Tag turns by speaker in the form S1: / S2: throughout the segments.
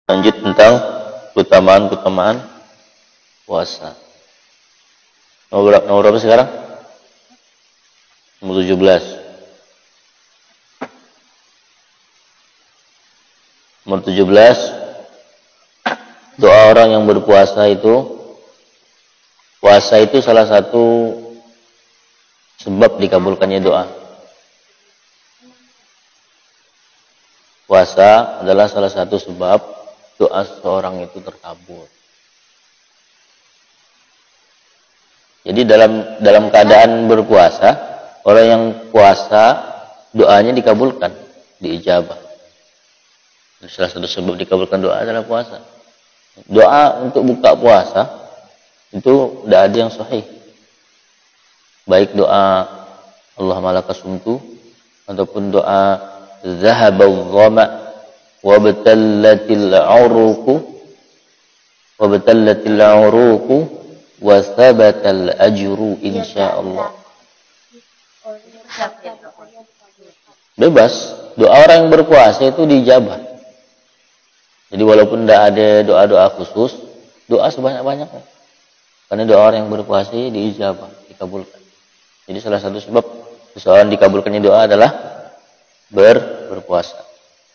S1: Lanjut tentang keutamaan-keutamaan puasa. Nomor berapa sekarang? Nomor 17. Nomor 17. Doa orang yang berpuasa itu, puasa itu salah satu sebab dikabulkannya doa. Puasa adalah salah satu sebab doa seseorang itu terkabul. Jadi dalam keadaan berpuasa, orang yang puasa doanya dikabulkan, diijabah. Salah satu sebab dikabulkan doa adalah puasa. Doa untuk buka puasa itu tidak ada yang sahih. Baik doa Allahumma laka sumtu ataupun doa zahabadh dhama wa batallatil uruqu wa thabatal ajru insyaallah. Bebas, doa orang yang berpuasa itu diijabah. Jadi walaupun tidak ada doa-doa khusus, doa sebanyak-banyaknya. Karena doa orang yang berpuasa diijabah, dikabulkan. Jadi salah satu sebab seseorang dikabulkannya doa adalah berpuasa.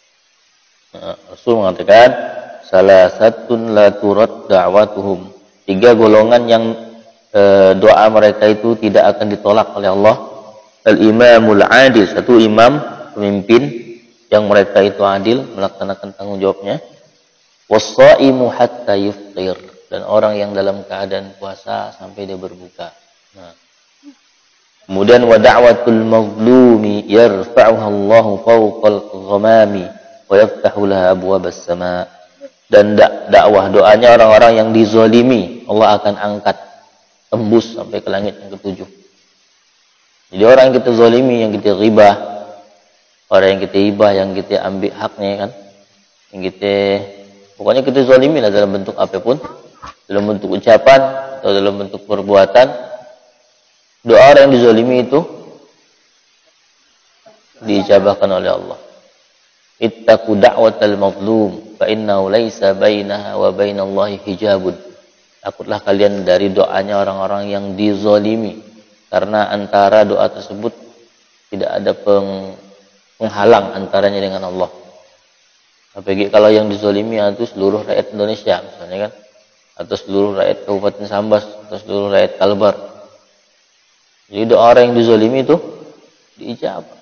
S1: Rasul mengatakan, salah satun la turad da'watuhum. 3 golongan yang doa mereka itu tidak akan ditolak oleh Allah. Al-imamul adil, satu imam pemimpin yang mereka itu adil melaksanakan tanggung jawabnya. Was-shaimu hatta yufṭir, dan orang yang dalam keadaan puasa sampai dia berbuka. Nah. Kemudian wa da'watul mazlumi yarfa'uha Allahu fawqal ghamami wa yaftahu laha abwabas sama'. Dan dakwah doanya orang-orang yang dizalimi Allah akan angkat tembus sampai ke langit yang ke-7. Jadi orang yang kita zalimi, yang kita ghibah, orang yang kita hibah, yang kita ambil haknya kan, yang kita pokoknya kita zalimi lah dalam bentuk apapun, dalam bentuk ucapan atau dalam bentuk perbuatan. Doa orang yang dizalimi itu diijabahkan oleh Allah. Ittaqu da'watal mazlum fa innahu laisa bainaha wa bainallahi hijabun. Takutlah kalian dari doanya orang-orang yang dizalimi, karena antara doa tersebut tidak ada penghalang antaranya dengan Allah. Apalagi kalau yang dizalimi itu seluruh rakyat Indonesia misalnya kan, atau seluruh rakyat Kabupaten Sambas, atau seluruh rakyat Kalbar. Jadi doa orang yang dizalimi itu diijabah.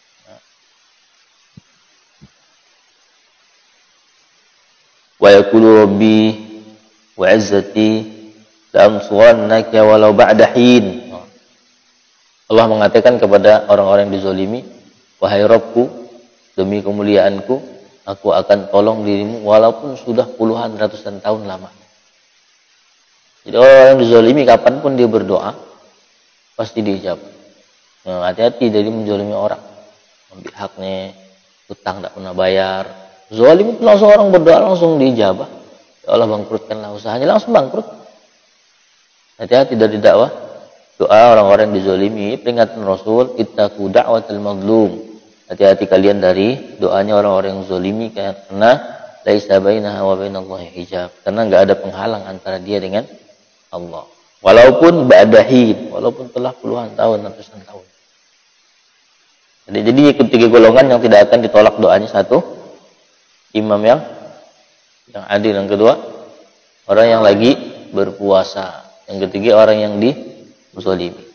S1: Wa yaqulu rabbi wa 'izzati la amsurannaka walau ba'da hin. Allah mengatakan kepada orang-orang yang dizalimi, wahai Rabbku, demi kemuliaanku, aku akan tolong dirimu walaupun sudah puluhan ratusan tahun lama. Jadi orang yang dizalimi kapanpun dia berdoa pasti diijabah. Nah, hati-hati dari menzalimi orang, ambil haknya, hutang tak pernah bayar. Zalim itu langsung orang berdoa langsung diijabah. Ya Allah, bangkrutkanlah usahanya, langsung bangkrut. Hati-hati dari dakwah doa orang-orang yang dizalimi. Peringatan Rasul, ittaqu da'watal mazlum. Hati-hati kalian dari doanya orang-orang yang zalimi, karena laisa bainaha wa bainallahi hijab. Karena enggak ada penghalang antara dia dengan Allah. Walaupun ba'dahi, walaupun telah puluhan tahun, ratusan tahun. Jadi 3 golongan yang tidak akan ditolak doanya. Satu, imam yang adil. Yang kedua, orang yang lagi berpuasa. Yang ketiga, orang yang dizalimi.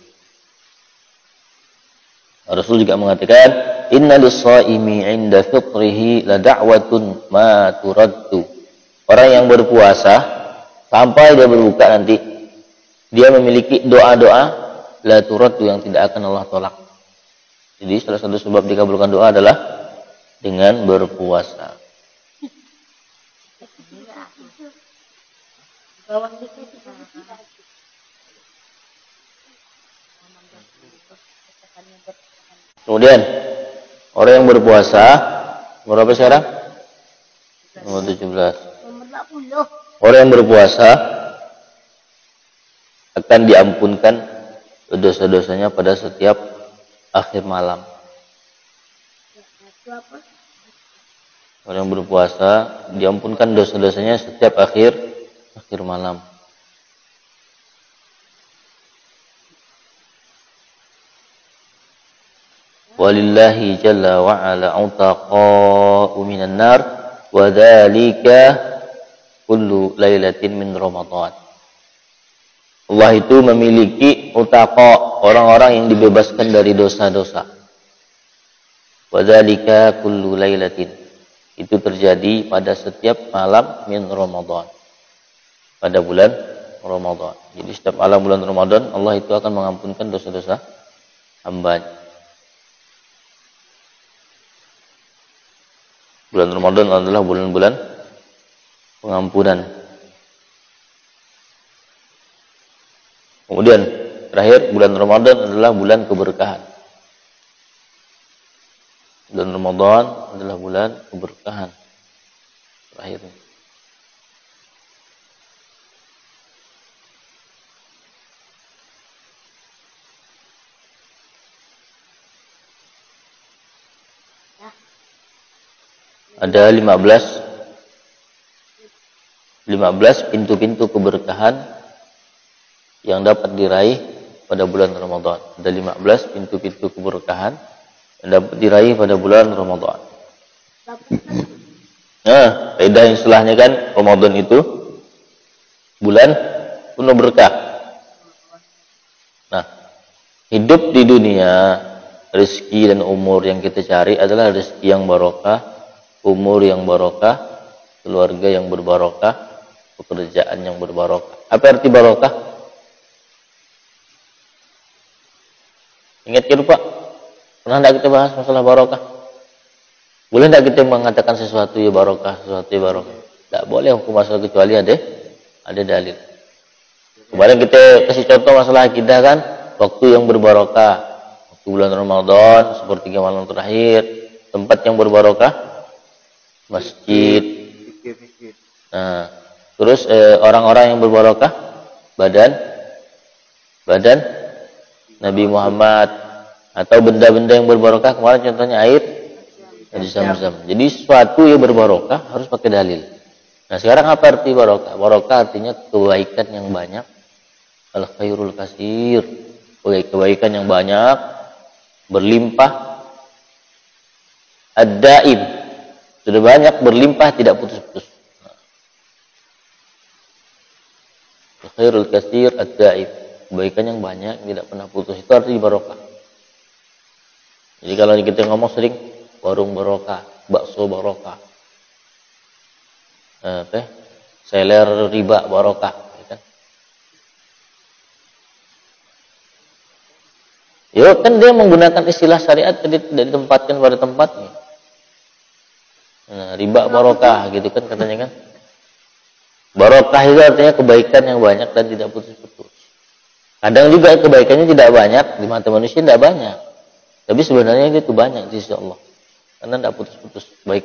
S1: Rasul juga mengatakan, inna lis-shaimi 'inda fitrihi la da'watun ma turaddu. Orang yang berpuasa sampai dia berbuka nanti, dia memiliki doa-doa la turaddu yang tidak akan Allah tolak. Jadi salah satu sebab dikabulkan doa adalah dengan berpuasa. Kemudian orang yang berpuasa berapa sekarang? Nomor 17. Orang yang berpuasa akan diampunkan dosa-dosanya pada setiap akhir malam. Orang yang berpuasa diampunkan dosa-dosanya setiap akhir malam. Walillahi jalla wa ala utaqa'u minan nar wa dzalika kullu lailatin min Ramadan. Allah itu memiliki utaqa, orang-orang yang dibebaskan dari dosa-dosa. Wa dzalika kullu lailatin. Itu terjadi pada setiap malam min Ramadan. Pada bulan Ramadan. Jadi setiap malam bulan Ramadan Allah itu akan mengampunkan dosa-dosa hamba. Bulan Ramadan adalah bulan-bulan pengampunan. Kemudian terakhir bulan Ramadan adalah bulan keberkahan. Bulan Ramadan adalah bulan keberkahan. Terakhir. Ada 15 pintu-pintu keberkahan yang dapat diraih pada bulan Ramadan. Ada 15 pintu-pintu keberkahan yang dapat diraih pada bulan Ramadan. Nah, kaidah istilahnya kan Ramadan itu bulan penuh berkah. Nah, hidup di dunia, rezeki dan umur yang kita cari adalah rezeki yang barokah, umur yang barokah, keluarga yang berbarokah, pekerjaan yang berbarokah. Apa arti barokah? Ingat ke Pak? Pernah tidak kita bahas masalah barokah? Boleh tidak kita mengatakan sesuatu ya barokah, sesuatu ya barokah? Tidak boleh hukum asal kecuali ada dalil. Kemarin kita kasih contoh masalah akidah kan, waktu yang berbarokah, waktu bulan Ramadan, sepertiga malam terakhir, tempat yang berbarokah, masjid. Nah, terus orang-orang yang berbarokah, badan Nabi Muhammad, atau benda-benda yang berbarokah, kemarin contohnya air Zam-Zam. Jadi sesuatu yang berbarokah harus pakai dalil. Nah, sekarang apa arti barokah? Barokah artinya kebaikan yang banyak. Al-khairul katsir. Kebaikan yang banyak, berlimpah. Ad-daim. Sudah banyak berlimpah tidak putus-putus. Al-khairul katsir ad-daim. Kebaikan yang banyak tidak pernah putus. Itu arti barokah. Jadi kalau kita ngomong sering warung barokah, bakso barokah, seller riba barokah, ya kan? Ya kan dia menggunakan istilah syariat tadi tidak ditempatkan pada tempatnya. Nah, riba barokah gitu kan katanya kan. Barokah itu artinya kebaikan yang banyak dan tidak putus-putus. Kadang juga kebaikannya tidak banyak, di mata manusia tidak banyak. Tapi sebenarnya itu banyak di sisi Allah. Karena tidak putus-putus baik.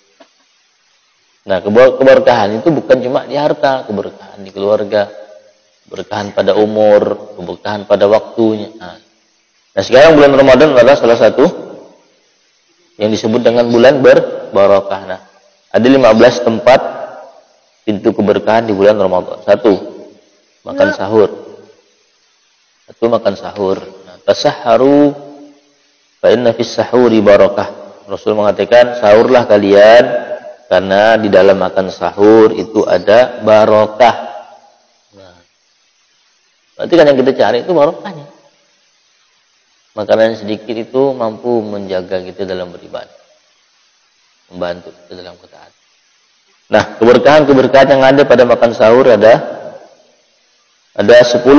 S1: Nah, keberkahan itu bukan cuma di harta, keberkahan di keluarga, keberkahan pada umur, keberkahan pada waktunya. Nah, sekarang bulan Ramadan adalah salah satu yang disebut dengan bulan berbarokah. Nah, ada 15 tempat pintu keberkahan di bulan Ramadan. 1, makan sahur. 1, makan sahur. Nah, tasahharu fa inna fis sahuri barakah. Rasul mengatakan, sahurlah kalian karena di dalam makan sahur itu ada barokah. Nah, berarti kan yang kita cari itu barokahnya. Makanan sedikit itu mampu menjaga kita dalam beribadah, membantu kita dalam ketaatan. Nah, keberkahan-keberkahan yang ada pada makan sahur ada 10.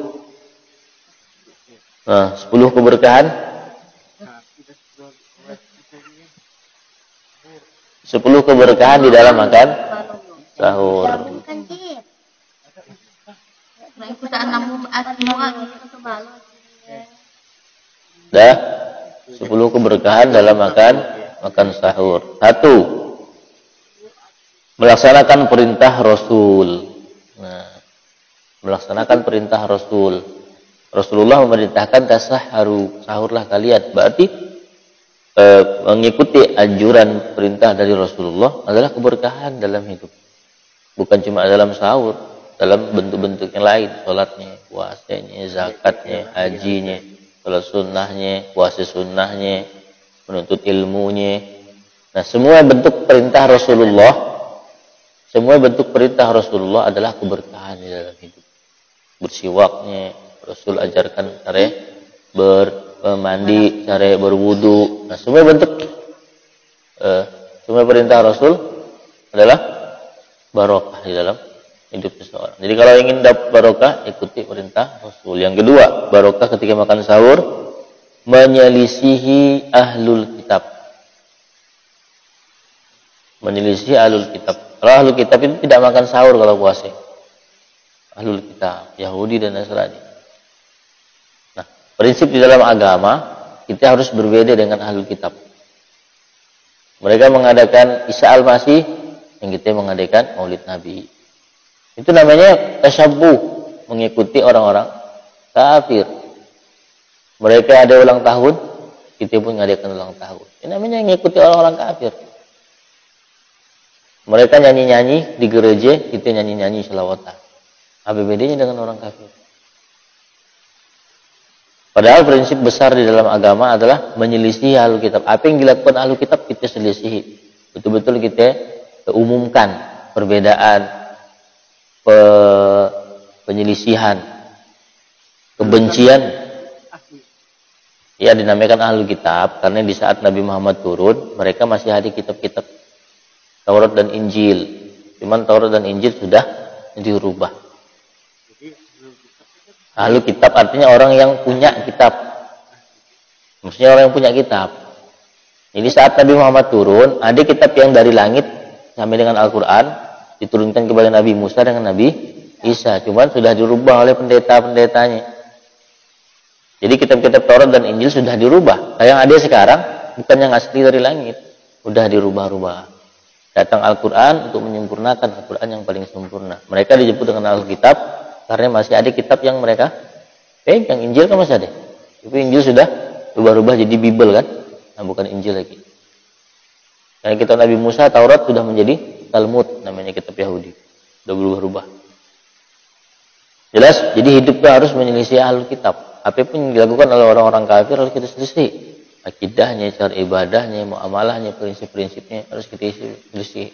S1: Nah, 10 keberkahan. 10 keberkahan di dalam makan sahur. Dah, 10 keberkahan dalam makan sahur. 1, melaksanakan perintah Rasul. Nah, melaksanakan perintah Rasul. Rasulullah memerintahkan tasahharu, sahurlah kalian. Berarti mengikuti anjuran perintah dari Rasulullah adalah keberkahan dalam hidup. Bukan cuma dalam sahur, dalam bentuk-bentuk yang lain, sholatnya, puasanya, zakatnya, hajinya, sholat sunnahnya, puasa sunnahnya, menuntut ilmunya. Nah, semua bentuk perintah Rasulullah, semua bentuk perintah Rasulullah adalah keberkahan di dalam hidup. Bersiwaknya, Rasul ajarkan cara bermandi, cara berwudu. Nah, semua bentuk semua perintah Rasul adalah barokah di dalam hidup seseorang. Jadi kalau ingin dapat barokah, ikuti perintah Rasul. Yang kedua, barokah ketika makan sahur, menyelisihi ahlul kitab. Menyelisihi ahlul kitab. Kalau ahlul kitab itu tidak makan sahur kalau puasa. Ahlul kitab, Yahudi dan Nasrani. Nah, prinsip di dalam agama, kita harus berbeda dengan ahlul kitab. Mereka mengadakan Isa al-Masih, yang kita mengadakan Maulid Nabi. Itu namanya tasyabbuh, mengikuti orang-orang kafir. Mereka ada ulang tahun, kita pun mengadakan ulang tahun. Ini namanya mengikuti orang-orang kafir. Mereka nyanyi-nyanyi di gereja, kita nyanyi-nyanyi selawatan. Apa bedanya dengan orang kafir? Padahal prinsip besar di dalam agama adalah menyelisih ahlul kitab. Apa yang dilakukan ahlul kitab kita selisihi. Betul-betul kita umumkan perbedaan, penyelisihan, kebencian. Ya, dinamakan ahlul kitab karena di saat Nabi Muhammad turun, mereka masih ada kitab-kitab Taurat dan Injil. Cuman Taurat dan Injil sudah dirubah. Ahlul kitab artinya orang yang punya kitab. Maksudnya orang yang punya kitab. Jadi saat Nabi Muhammad turun, ada kitab yang dari langit sampai dengan Al-Quran diturunkan kepada Nabi Musa dengan Nabi Isa. Cuman sudah dirubah oleh pendeta-pendetanya. Jadi kitab-kitab Taurat dan Injil sudah dirubah. Yang ada sekarang bukan yang asli dari langit. Sudah dirubah-rubah. Datang Al-Quran untuk menyempurnakan Al-Quran yang paling sempurna. Mereka disebut dengan Al-Kitab karena masih ada kitab yang mereka pegang. Injil kan masih ada. Tapi Injil sudah berubah-ubah jadi Bible kan. Nah, bukan Injil lagi. Karena kitab Nabi Musa, Taurat sudah menjadi Talmud, namanya kitab Yahudi. Sudah berubah-ubah. Jelas, jadi hidupnya harus menyelisih ahlul kitab. Apapun yang dilakukan oleh orang-orang kafir harus kita selisih. Akidahnya, cara ibadahnya, muamalahnya, prinsip-prinsipnya harus kita selisih.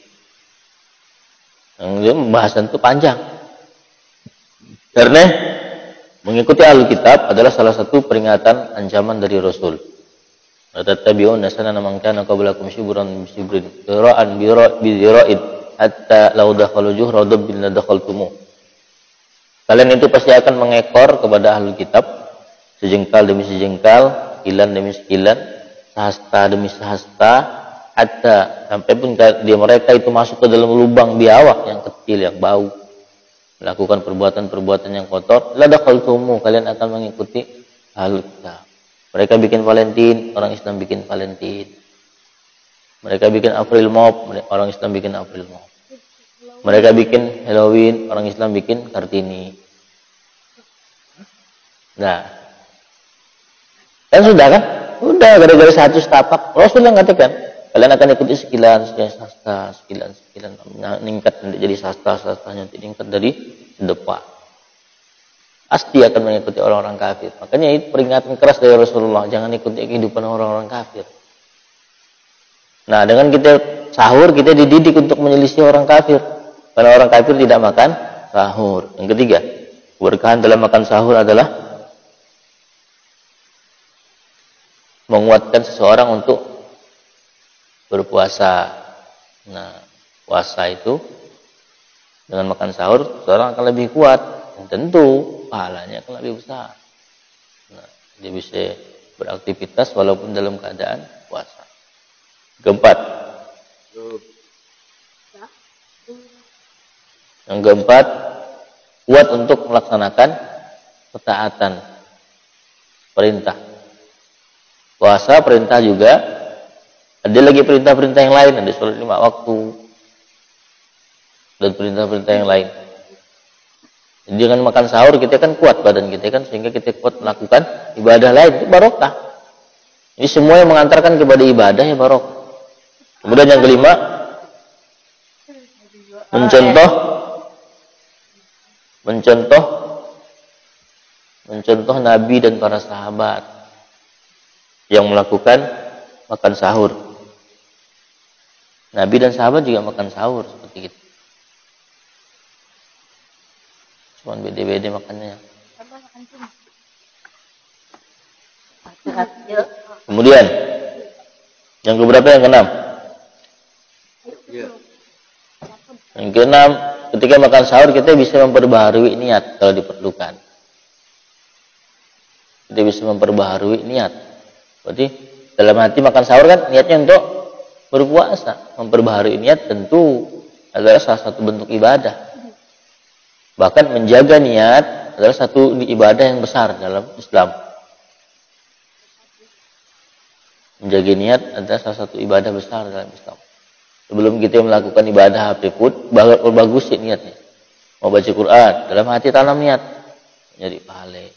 S1: Yang pembahasan itu panjang. Karena mengikuti ahlul kitab adalah salah satu peringatan ancaman dari Rasul. Tattabi'unna sanana man kana qablakum shibran bishibrin dira'an bidira'id hatta law dakhalu juhra dabbin la dakhaltumuh. Kalian itu pasti akan mengekor kepada ahlul kitab sejengkal demi sejengkal, sekilan demi sekilan, sehasta demi sehasta, hatta sampai pun dia mereka itu masuk ke dalam lubang biawak yang kecil yang bau, melakukan perbuatan-perbuatan yang kotor, la dakhaltumuh, kalian akan mengikuti ahlul kitab. Mereka bikin Valentine, orang Islam bikin Valentine. Mereka bikin April Mop, orang Islam bikin April Mop. Mereka bikin Halloween, orang Islam bikin Kartini. Nah, kan sudah kan? Sudah, gara-gara satu setapak. Rasulullah katakan, kalian akan ikuti sekilan sastra, sekilan meningkat jadi sastra-sastranya meningkat dari depan. Pasti akan mengikuti orang-orang kafir. Makanya itu peringatan keras dari Rasulullah. Jangan ikuti kehidupan orang-orang kafir. Nah, dengan kita sahur, kita dididik untuk menyelisih orang kafir. Karena orang kafir tidak makan sahur. Yang ketiga, keberkahan dalam makan sahur adalah menguatkan seseorang untuk berpuasa. Nah, puasa itu dengan makan sahur, seseorang akan lebih kuat. Dan tentu pahalanya akan lebih besar. Nah, dia bisa beraktivitas walaupun dalam keadaan puasa. Keempat. Yang keempat, kuat untuk melaksanakan ketaatan perintah. Puasa perintah juga. Ada lagi perintah-perintah yang lain. Ada sholat 5 waktu. Dan perintah-perintah yang lain. Dengan makan sahur kita kan kuat badan kita kan, sehingga kita kuat melakukan ibadah lain, itu barokah. Ini semua yang mengantarkan kepada ibadah ya barokah. Kemudian yang kelima, mencontoh Nabi dan para sahabat yang melakukan makan sahur. Nabi dan sahabat juga makan sahur seperti itu. Cuman beda-beda makannya. Kemudian yang keberapa, yang keenam? Yang keenam, ketika makan sahur kita bisa memperbaharui niat kalau diperlukan. Kita bisa memperbaharui niat. Berarti dalam hati makan sahur kan niatnya untuk berpuasa. Memperbaharui niat tentu adalah salah satu bentuk ibadah. Bahkan menjaga niat adalah satu ibadah yang besar dalam Islam. Menjaga niat adalah salah satu ibadah besar dalam Islam. Sebelum kita melakukan ibadah apapun, bagus sih niatnya. Mau baca Quran, dalam hati tanam niat, jadi pahala.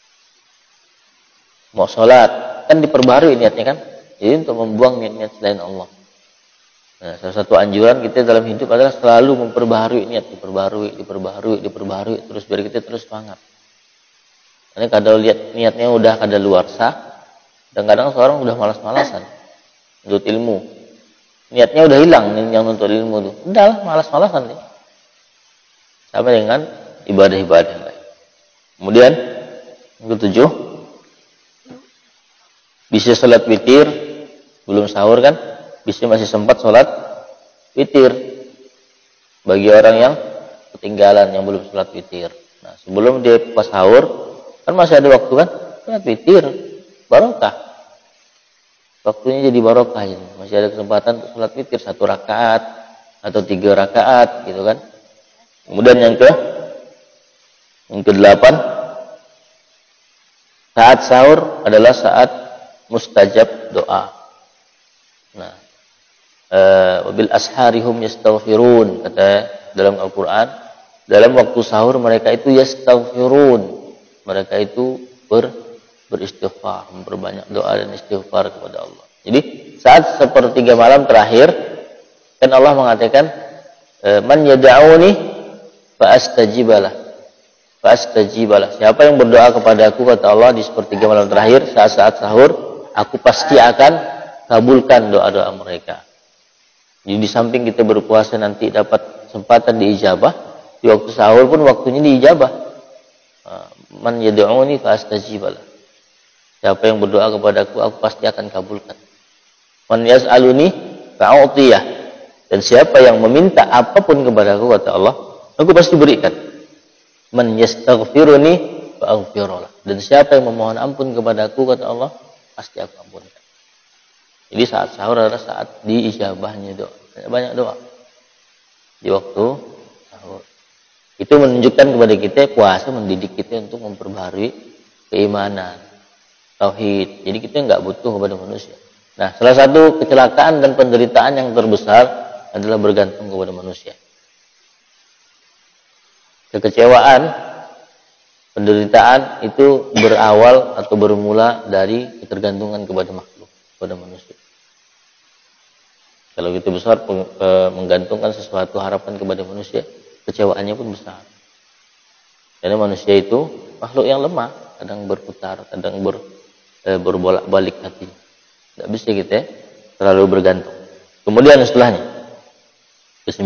S1: Mau sholat, kan diperbarui niatnya kan. Jadi untuk membuang niat-niat selain Allah. Nah, salah satu anjuran kita dalam hidup adalah selalu memperbaharui niat, diperbaharui, terus biar kita terus semangat. Karena kalau lihat niatnya udah kadaluarsa, kadang-kadang seorang udah malas-malasan untuk ilmu. Niatnya udah hilang yang untuk ilmu tuh. Udahlah, malas-malasan nih. Sama dengan ibadah-ibadah lain. Kemudian yang ketujuh, bisa sholat witir belum sahur kan, bisa masih sempat sholat witir bagi orang yang ketinggalan, yang belum sholat witir. Nah, sebelum dia pas sahur kan masih ada waktu kan, sholat witir barokah. Waktunya jadi barokah ini. Masih ada kesempatan untuk sholat witir 1 rakaat atau 3 rakaat gitu kan. Kemudian yang ke-8, saat sahur adalah saat mustajab doa. Nah, wabil asharihum yastaghfirun, kata dalam Al-Qur'an, dalam waktu sahur mereka itu yastaghfirun. Mereka itu beristighfar, memperbanyak doa dan istighfar kepada Allah. Jadi saat sepertiga malam terakhir kan Allah mengatakan man yad'uni fa astajibalah. Siapa yang berdoa kepadaku, kata Allah, di sepertiga malam terakhir saat-saat sahur, aku pasti akan kabulkan doa-doa mereka. Jadi di samping kita berpuasa nanti dapat kesempatan diijabah, di waktu sahur pun waktunya diijabah. Man yad'uni fa astajibalah. Siapa yang berdoa kepadaku, aku pasti akan kabulkan. Man yas'aluni fa'utiyah. Dan siapa yang meminta apapun kepadaku, kata Allah, aku pasti berikan. Man yastaghfiruni fa'aghfirullah. Dan siapa yang memohon ampun kepadaku, kata Allah, pasti aku ampunkan. Jadi saat sahur adalah saat diijabahnya doa. Banyak doa di waktu sahur. Itu menunjukkan kepada kita, puasa mendidik kita untuk memperbaharui keimanan, tauhid. Jadi kita nggak butuh kepada manusia. Nah, salah satu kecelakaan dan penderitaan yang terbesar adalah bergantung kepada manusia. Kekecewaan, penderitaan itu berawal atau bermula dari ketergantungan kepada makhluk, kepada manusia. Kalau kita besar menggantungkan sesuatu harapan kepada manusia, kecewaannya pun besar. Karena manusia itu makhluk yang lemah, kadang berputar, kadang berbolak-balik hati. Tidak bisa kita terlalu bergantung. Kemudian setelahnya, ke-9,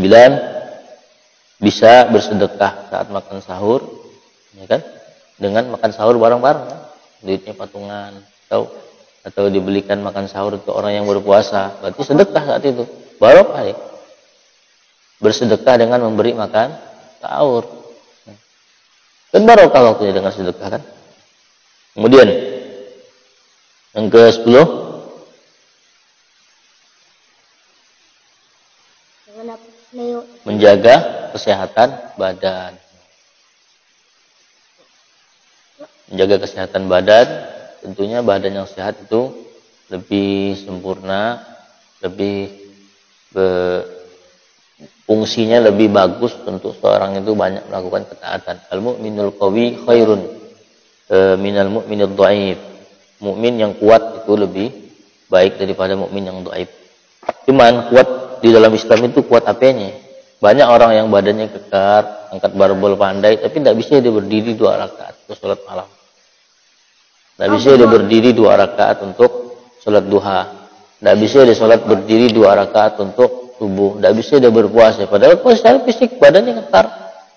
S1: bisa bersedekah saat makan sahur, ya kan? Dengan makan sahur bareng-bareng, kan? Duitnya patungan, atau dibelikan makan sahur untuk orang yang berpuasa, berarti sedekah saat itu. Barokah ya. Bersedekah dengan memberi makan sahur. Dan barokah waktunya dengan sedekah kan. Kemudian yang ke-10, menjaga kesehatan badan. Menjaga kesehatan badan, tentunya badan yang sehat itu lebih sempurna, lebih fungsinya lebih bagus untuk seorang itu banyak melakukan ketaatan. Al-mu'minul qawi khairun minal mu'minid dhaif. Mukmin yang kuat itu lebih baik daripada mukmin yang dhaif. Cuman kuat di dalam Islam itu kuat apanya? Banyak orang yang badannya kekar, angkat barbel pandai, tapi tidak bisa dia berdiri 2 rakaat untuk sholat malam. Tidak bisa dia berdiri 2 rakaat untuk sholat duha. Tidak bisa dia sholat berdiri 2 rakaat untuk subuh. Tidak bisa dia berpuasa. Padahal secara fisik badannya kekar.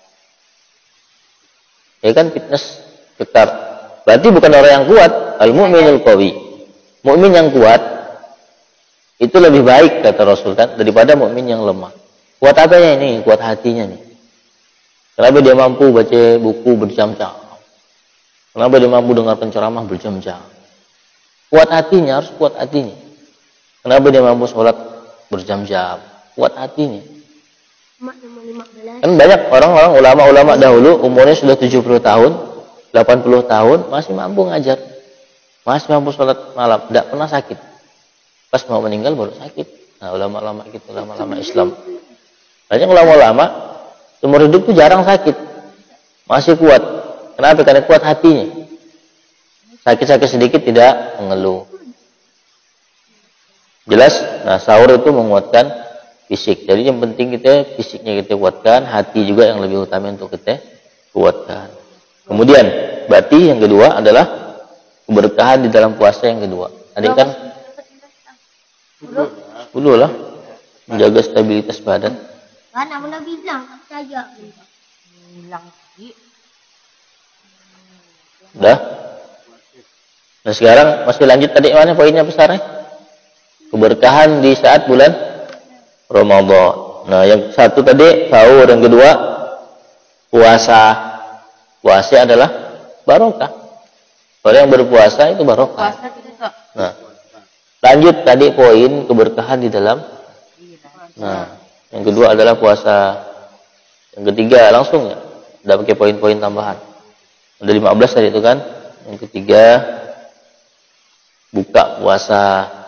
S1: Ya kan, fitness kekar. Berarti bukan orang yang kuat. Al-mu'minul qawi. Mukmin yang kuat itu lebih baik kata Rasul kan daripada mukmin yang lemah. Kuat apanya ini? Kuat hatinya nih. Kenapa dia mampu baca buku berjam-jam? Kenapa dia mampu dengar penceramah berjam-jam? Kuat hatinya, harus kuat hatinya. Kenapa dia mampu sholat berjam-jam? Kuat hatinya. Kan banyak orang-orang ulama-ulama dahulu umurnya sudah 70 tahun, 80 tahun masih mampu ngajar. Masih mampu sholat malam, tidak pernah sakit. Pas mau meninggal baru sakit. Nah, ulama-ulama gitu, ulama-ulama Islam. Banyak ulama-ulama umur hidup itu jarang sakit. Masih kuat. Kenapa? Karena kuat hatinya. Sakit-sakit sedikit tidak mengeluh. Jelas? Nah, sahur itu menguatkan fisik. Jadi yang penting kita fisiknya kita kuatkan, hati juga yang lebih utama untuk kita kuatkan. Kemudian, berarti yang kedua adalah keberkahan di dalam puasa yang kedua. Adik kan 10 lah. Menjaga stabilitas badan.
S2: Kan aku udah bilang saja. Bilang sih.
S1: Udah. Nah sekarang masih lanjut tadi mana poinnya besarnya? Keberkahan di saat bulan Ramadan. Nah yang satu tadi sahur, yang kedua puasa. Puasa adalah barokah. Orang yang berpuasa itu barokah. Nah, lanjut tadi poin keberkahan di dalam. Nah, yang kedua adalah puasa. Yang ketiga langsung ya. Udah pakai poin-poin tambahan. Ada 15 tadi itu kan. Yang ketiga buka puasa.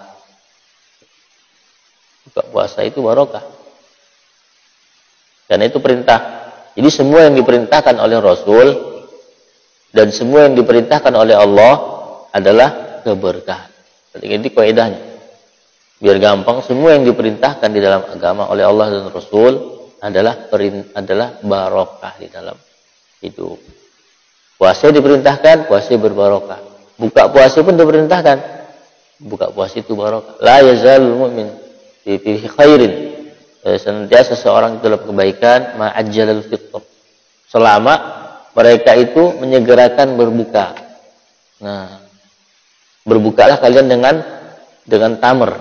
S1: Buka puasa itu barokah. Karena itu perintah. Jadi semua yang diperintahkan oleh Rasul dan semua yang diperintahkan oleh Allah adalah keberkahan. Jadi kaidahnya. Biar gampang, semua yang diperintahkan di dalam agama oleh Allah dan Rasul adalah barokah di dalam hidup. Puasa diperintahkan, puasa berbarokah. Buka puasa pun diperintahkan. Buka puasa itu barokah. La yazalul mu'min fi khairin. Senantiasa seorang itu dalam kebaikan, ma'ajjalal fitr. Selama mereka itu menyegerakan berbuka. Nah, berbukalah kalian dengan tamar,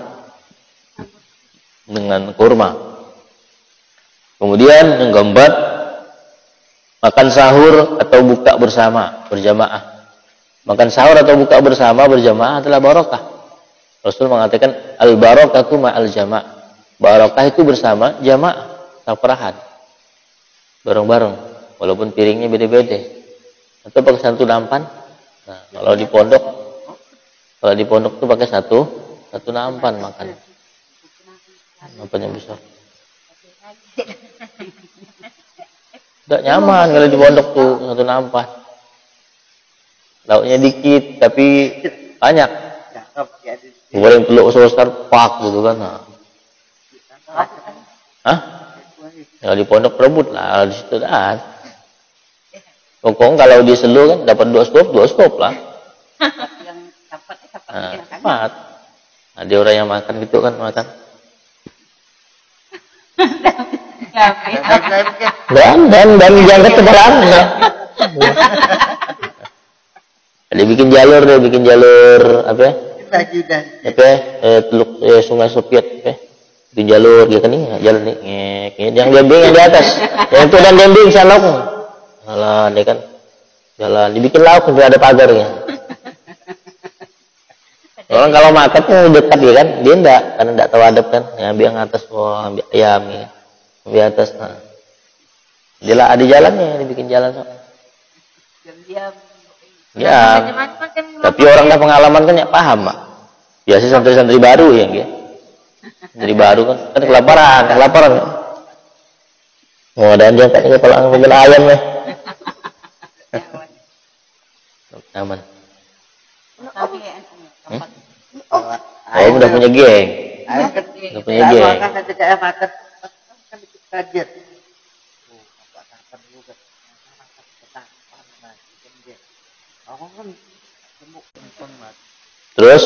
S1: dengan kurma. Kemudian yang keempat, makan sahur atau buka bersama berjamaah. Makan sahur atau buka bersama berjamaah adalah barokah. Rasul mengatakan al-barakatu ma'al jama'. Barokah itu bersama jamaah, safrahan. Bareng-bareng, walaupun piringnya beda-beda. Atau pakai satu nampan. Nah, kalau di pondok tuh pakai satu nampan makan. Nampan yang besar. Tidak nyaman kalau di pondok tuh satu nampan. Lauknya dikit tapi banyak. Goreng telur besar pak gitu kan. Nah. Hah? Kalau di pondok rebut lah di situ dah. Pokoknya kalau di Selu kan dapat 2 skop lah. Nah, cepat. Ada orang yang makan gitu kan makan. Dan diangkat ke dalam. Dia bikin jalur apa? Teluk Sungai Sopiet apa? Bikin jalur dia kan nih, jalan nih. Yang dembing yang di atas. Yang itu dan dembing salok. Alah, dia kan jalan dibikin lauk sampai ada pagarnya. Orang kalau makan tuh dekat ya kan, dia enggak, karena enggak tahu adab kan. Ambil yang atas, ambil ayam ya. Ambil atas. Nah. Dia lah ada jalannya, dibikin jalan so. Ya. Tapi orang dah pengalaman kan ya paham, Pak. Biasa santri-santri baru ya, gitu. Santri baru kan kelaparan kan. Oh, dan dia kayaknya kalau ngambil ayam ya. Aman. Oh, udah punya geng. Udah punya geng. Terus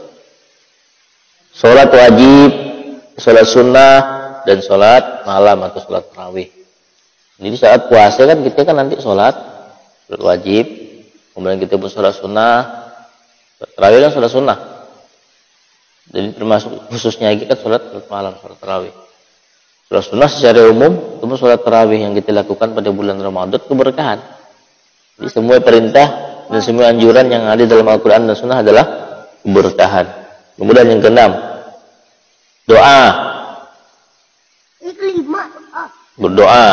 S1: sholat wajib, sholat sunnah, dan sholat malam atau sholat tarawih. Jadi saat puasa kan kita kan nanti sholat wajib, kemudian kita pun sholat sunnah, tarawih kan sholat sunnah. Jadi termasuk khususnya lagi kan sholat malam, sholat tarawih. Sholat sunnah secara umum, itu sholat tarawih yang kita lakukan pada bulan Ramadan keberkahan. Jadi semua perintah dan semua anjuran yang ada dalam Al-Quran dan Sunnah adalah keberkahan. Kemudian yang keenam, doa.
S2: Ini kelima doa.
S1: Berdoa.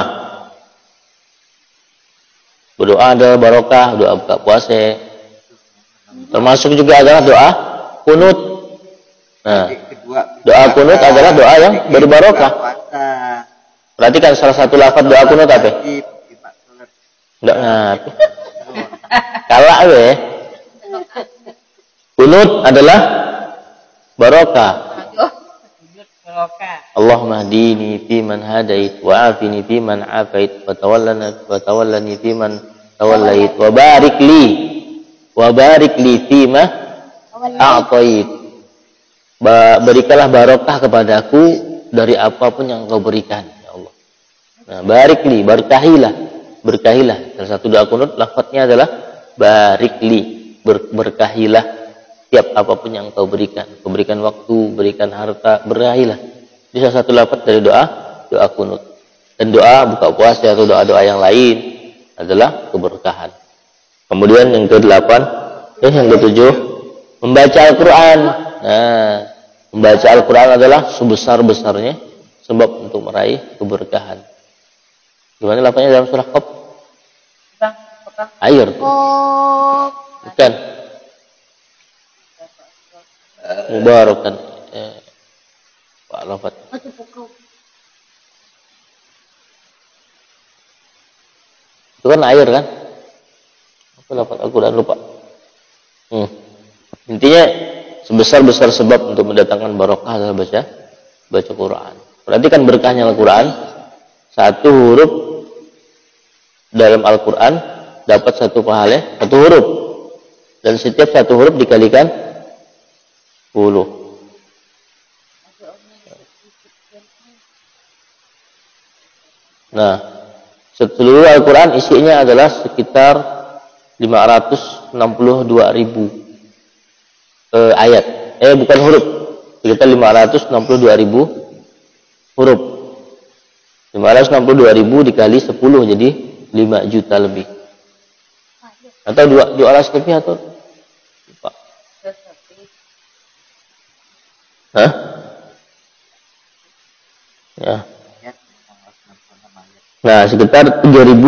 S1: Berdoa adalah barokah, doa buka puasa. Termasuk juga adalah doa kunut. Nah, doa kunut adalah doa yang berbarokah. Perhatikan salah satu lafaz doa kunut apa? Enggak ngerti. Kalak we. Kunut adalah barokah. Allahumma hdini fi man hadait wa afini fi man afait wa tawallani fi man tawallait wa barik li fi ma a'tait. Berikanlah barokah kepadaku dari apapun yang Engkau berikan, ya Allah. Nah, barik li, berkahilah. Salah satu doa kunut lafadznya adalah barik li, berkahilah tiap apapun yang Engkau berikan. Engkau berikan waktu, berikan harta, berkahilah. Ini salah satu lafadz dari doa kunut. Dan doa buka puasa atau doa-doa yang lain adalah keberkahan. Kemudian yang ke-8, yang ke-7, membaca Al-Quran. Nah, membaca Al-Quran adalah sebesar-besarnya sebab untuk meraih keberkahan. Gimana lafaznya dalam surah Qaf? Air. Bukan. Mubarakan. Pak lafaz. Itu kan air kan? Apa lafaz Al-Quran lupa. Intinya sebesar-besar sebab untuk mendatangkan barokah adalah baca Quran. Perhatikan berkahnya Al-Quran. Satu huruf dalam Al-Quran dapat satu pahala, satu huruf. Dan setiap satu huruf dikalikan 10. Nah, seluruh Al-Quran isinya adalah sekitar 562.000 ayat. Bukan huruf. Sekitar 562.000 huruf. 562.000 dikali 10 jadi 5 juta lebih. Atau dua alas lebih atau lupa. Hah? Ya. Nah, sekitar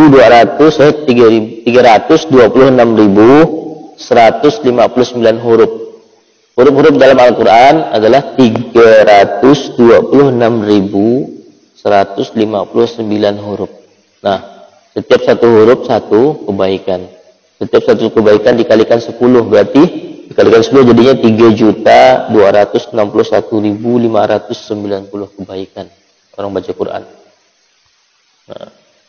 S1: 326.159 huruf. Huruf-huruf dalam Al-Quran adalah 326.159 huruf. Nah, setiap satu huruf satu kebaikan. Setiap satu kebaikan dikalikan 10 berarti dikalikan 10 jadinya 3.261.590 kebaikan orang baca Quran. Nah,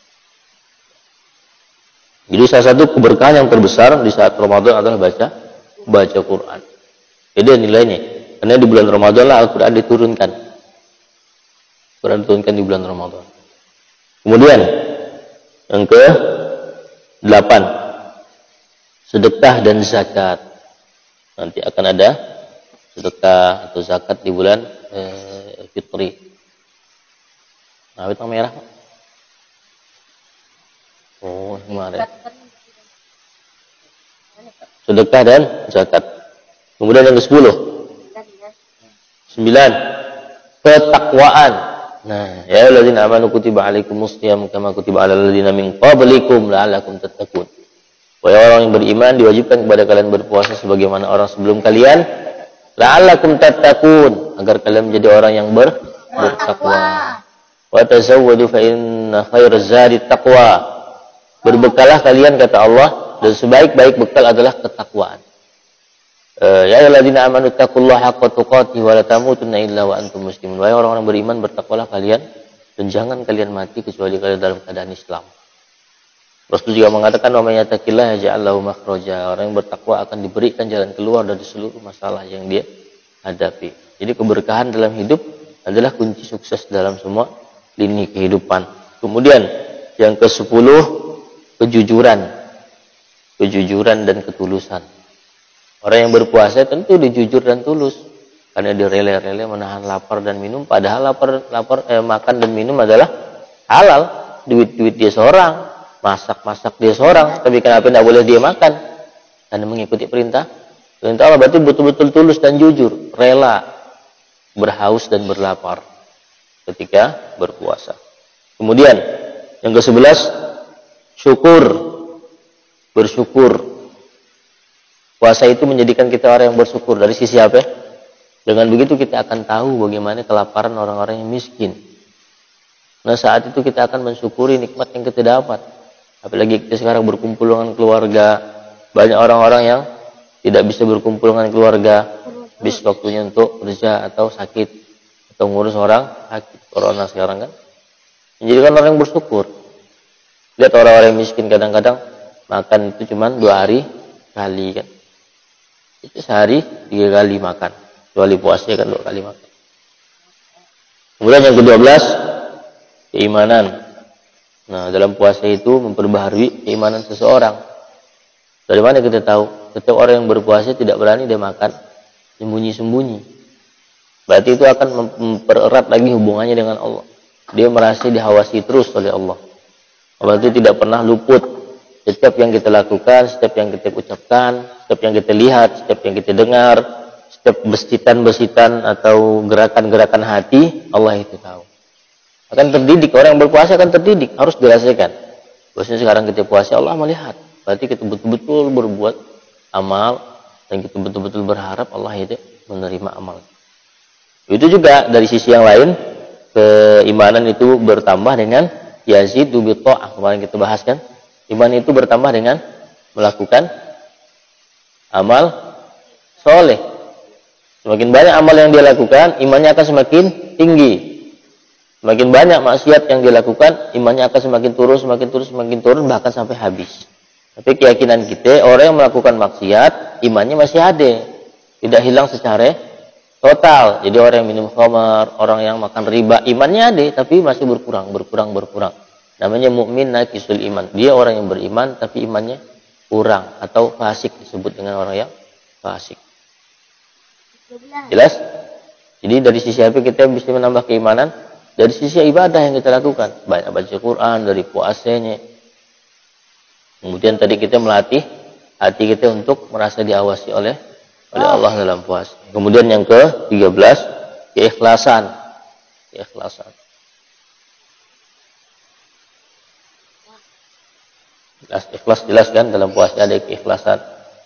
S1: jadi salah satu keberkahan yang terbesar di saat Ramadan adalah baca Quran. Jadi nilainya, karena di bulan Ramadan lah Al-Quran diturunkan. Quran diturunkan di bulan Ramadan. Kemudian yang ke-8, sedekah dan zakat. Nanti akan ada sedekah atau zakat di bulan Fitri. Nah, itu merah. Oh, kemarin. Sedekah dan zakat. Kemudian yang ke-10. 9. Ketakwaan. Nah, ya alladzina amanu kutiba alaikumusiyam kama kutiba alal ladzina min qablikum la'allakum tattaqun. Wahai orang yang beriman, diwajibkan kepada kalian berpuasa sebagaimana orang sebelum kalian, la'allakum tattaqun, agar kalian menjadi orang yang bertakwa. Wa tazawwadu fa inna khairaz zadi taqwa. Berbekalah kalian kata Allah, dan sebaik-baik bekal adalah ketakwaan. Ya ayyuhalladzina amanu taqullaha haqqa tuqatih wa la tamutunna illa wa antum muslimun. Wahai orang-orang beriman, bertakwalah kalian dan jangan kalian mati kecuali kalian dalam keadaan Islam. Rasul juga mengatakan, wa may yattaqillaha yaj'al lahu makhraja. Orang yang bertakwa akan diberikan jalan keluar dari seluruh masalah yang dia hadapi. Jadi keberkahan dalam hidup adalah kunci sukses dalam semua lini kehidupan. Kemudian yang ke-10, kejujuran. Kejujuran dan ketulusan. Orang yang berpuasa tentu dia jujur dan tulus. Karena dia rela-rela menahan lapar dan minum. Padahal makan dan minum adalah halal. Duit-duit dia seorang. Masak-masak dia seorang. Tapi kenapa tidak boleh dia makan? Karena mengikuti perintah Allah. Berarti betul-betul tulus dan jujur. Rela berhaus dan berlapar ketika berpuasa. Kemudian yang ke-11, syukur. Bersyukur. Puasa itu menjadikan kita orang yang bersyukur. Dari sisi apa? Dengan begitu kita akan tahu bagaimana kelaparan orang-orang yang miskin. Nah, saat itu kita akan mensyukuri nikmat yang kita dapat. Apalagi kita sekarang berkumpul dengan keluarga. Banyak orang-orang yang tidak bisa berkumpul dengan keluarga. Bis waktunya untuk kerja atau sakit. Atau ngurus orang sakit. Corona sekarang kan. Menjadikan orang yang bersyukur. Lihat orang-orang yang miskin kadang-kadang makan itu cuma 2 hari kali kan. Itu sehari 3 kali makan. Kecuali puasnya kan 2 kali makan. Kemudian yang ke-12, keimanan. Nah, dalam puasa itu memperbaharui keimanan seseorang. Dari mana kita tahu? Setiap orang yang berpuasa tidak berani dia makan sembunyi-sembunyi. Berarti itu akan mempererat lagi hubungannya dengan Allah. Dia merasa dihawasi terus oleh Allah. Allah itu tidak pernah luput. Setiap yang kita lakukan, setiap yang kita ucapkan, setiap yang kita lihat, setiap yang kita dengar, setiap besitan-besitan atau gerakan-gerakan hati, Allah itu tahu. Akan terdidik, orang yang berpuasa akan terdidik, harus dirasakan. Bahwasanya sekarang kita puasa, Allah melihat. Berarti kita betul-betul berbuat amal, dan kita betul-betul berharap Allah itu menerima amal. Itu juga dari sisi yang lain, keimanan itu bertambah dengan yazidu bi ta'ah. Kemarin kita bahas kan? Iman itu bertambah dengan melakukan amal soleh. Semakin banyak amal yang dia lakukan, imannya akan semakin tinggi. Semakin banyak maksiat yang dia lakukan, imannya akan semakin turun, bahkan sampai habis. Tapi keyakinan kita, orang yang melakukan maksiat, imannya masih ada. Tidak hilang secara total. Jadi orang yang minum khamar, orang yang makan riba, imannya ada, tapi masih berkurang. Namanya mukmin naqisul iman. Dia orang yang beriman tapi imannya kurang atau fasik, disebut dengan orang yang fasik. Jelas? Jadi dari sisi apa kita bisa menambah keimanan? Dari sisi ibadah yang kita lakukan. Banyak baca Quran, dari puasanya. Kemudian tadi kita melatih hati kita untuk merasa diawasi oleh Allah dalam puasa. Kemudian yang ke-13, keikhlasan. Ikhlas jelas kan, dalam puasa ada keikhlasan.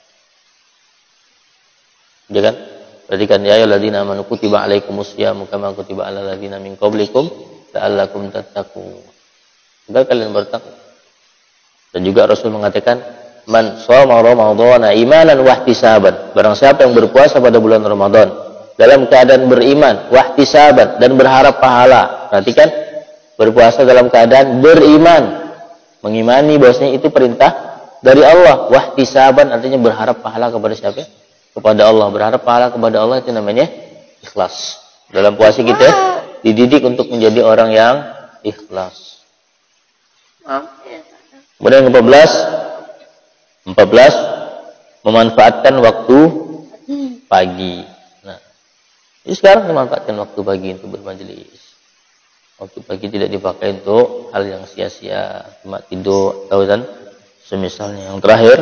S1: Ya kan? Perhatikan, ya ayyuhalladzina amanu kutiba alaikumusyamu kama kutiba alal ladzina min qablikum la'allakum tattaqun. Agar kalian bertakwa. Dan juga Rasul mengatakan, man shoma ramadhana imanan wa ihtisaban. Barang siapa yang berpuasa pada bulan Ramadan dalam keadaan beriman, wa ihtisaban, dan berharap pahala. Perhatikan, berpuasa dalam keadaan beriman. Mengimani bahwasanya itu perintah dari Allah. Wahtisaban artinya berharap pahala kepada siapa? Kepada Allah. Berharap pahala kepada Allah itu namanya ikhlas. Dalam puasa kita dididik untuk menjadi orang yang ikhlas. Kemudian yang ke-14, memanfaatkan waktu pagi. Nah, ini sekarang memanfaatkan waktu pagi untuk bermajelis. Waktu pagi tidak dipakai untuk hal yang sia-sia, cuma tidur, tahu kan? Semisalnya. Yang terakhir,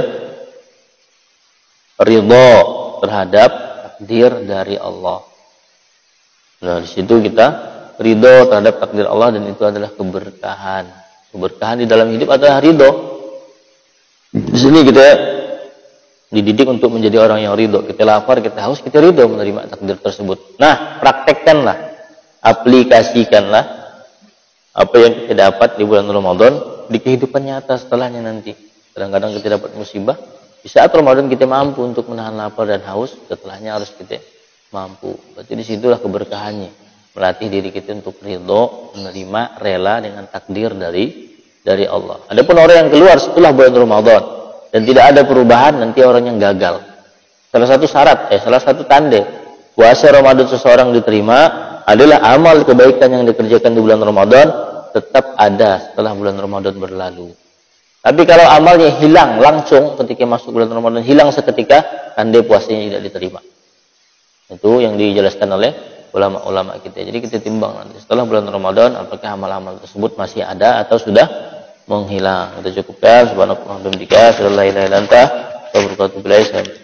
S1: ridho terhadap takdir dari Allah. Nah, di situ kita ridho terhadap takdir Allah, dan itu adalah keberkahan. Keberkahan di dalam hidup adalah ridho. Di sini kita dididik untuk menjadi orang yang ridho. Kita lapar, kita haus, kita ridho menerima takdir tersebut. Nah, praktekkanlah, aplikasikanlah apa yang kita dapat di bulan Ramadan di kehidupan nyata setelahnya nanti. Kadang-kadang kita dapat musibah, Di saat Ramadan kita mampu untuk menahan lapar dan haus, setelahnya harus kita mampu. Berarti disitulah keberkahannya. Melatih diri kita untuk ridho, menerima, rela dengan takdir dari Allah. Adapun orang yang keluar setelah bulan Ramadan dan tidak ada perubahan, nanti orang yang gagal. Salah satu syarat, salah satu tanda puasa Ramadan seseorang diterima adalah amal kebaikan yang dikerjakan di bulan Ramadan tetap ada setelah bulan Ramadan berlalu. Tapi kalau amalnya hilang langsung ketika masuk bulan Ramadan, hilang seketika, tanda puasanya tidak diterima. Itu yang dijelaskan oleh ulama-ulama kita. Jadi kita timbang nanti setelah bulan Ramadan apakah amal-amal tersebut masih ada atau sudah menghilang. Kita cukupkan subhanallah wa bihamdika, la ilaha illa anta, astaghfiruka wa atubu ilaik.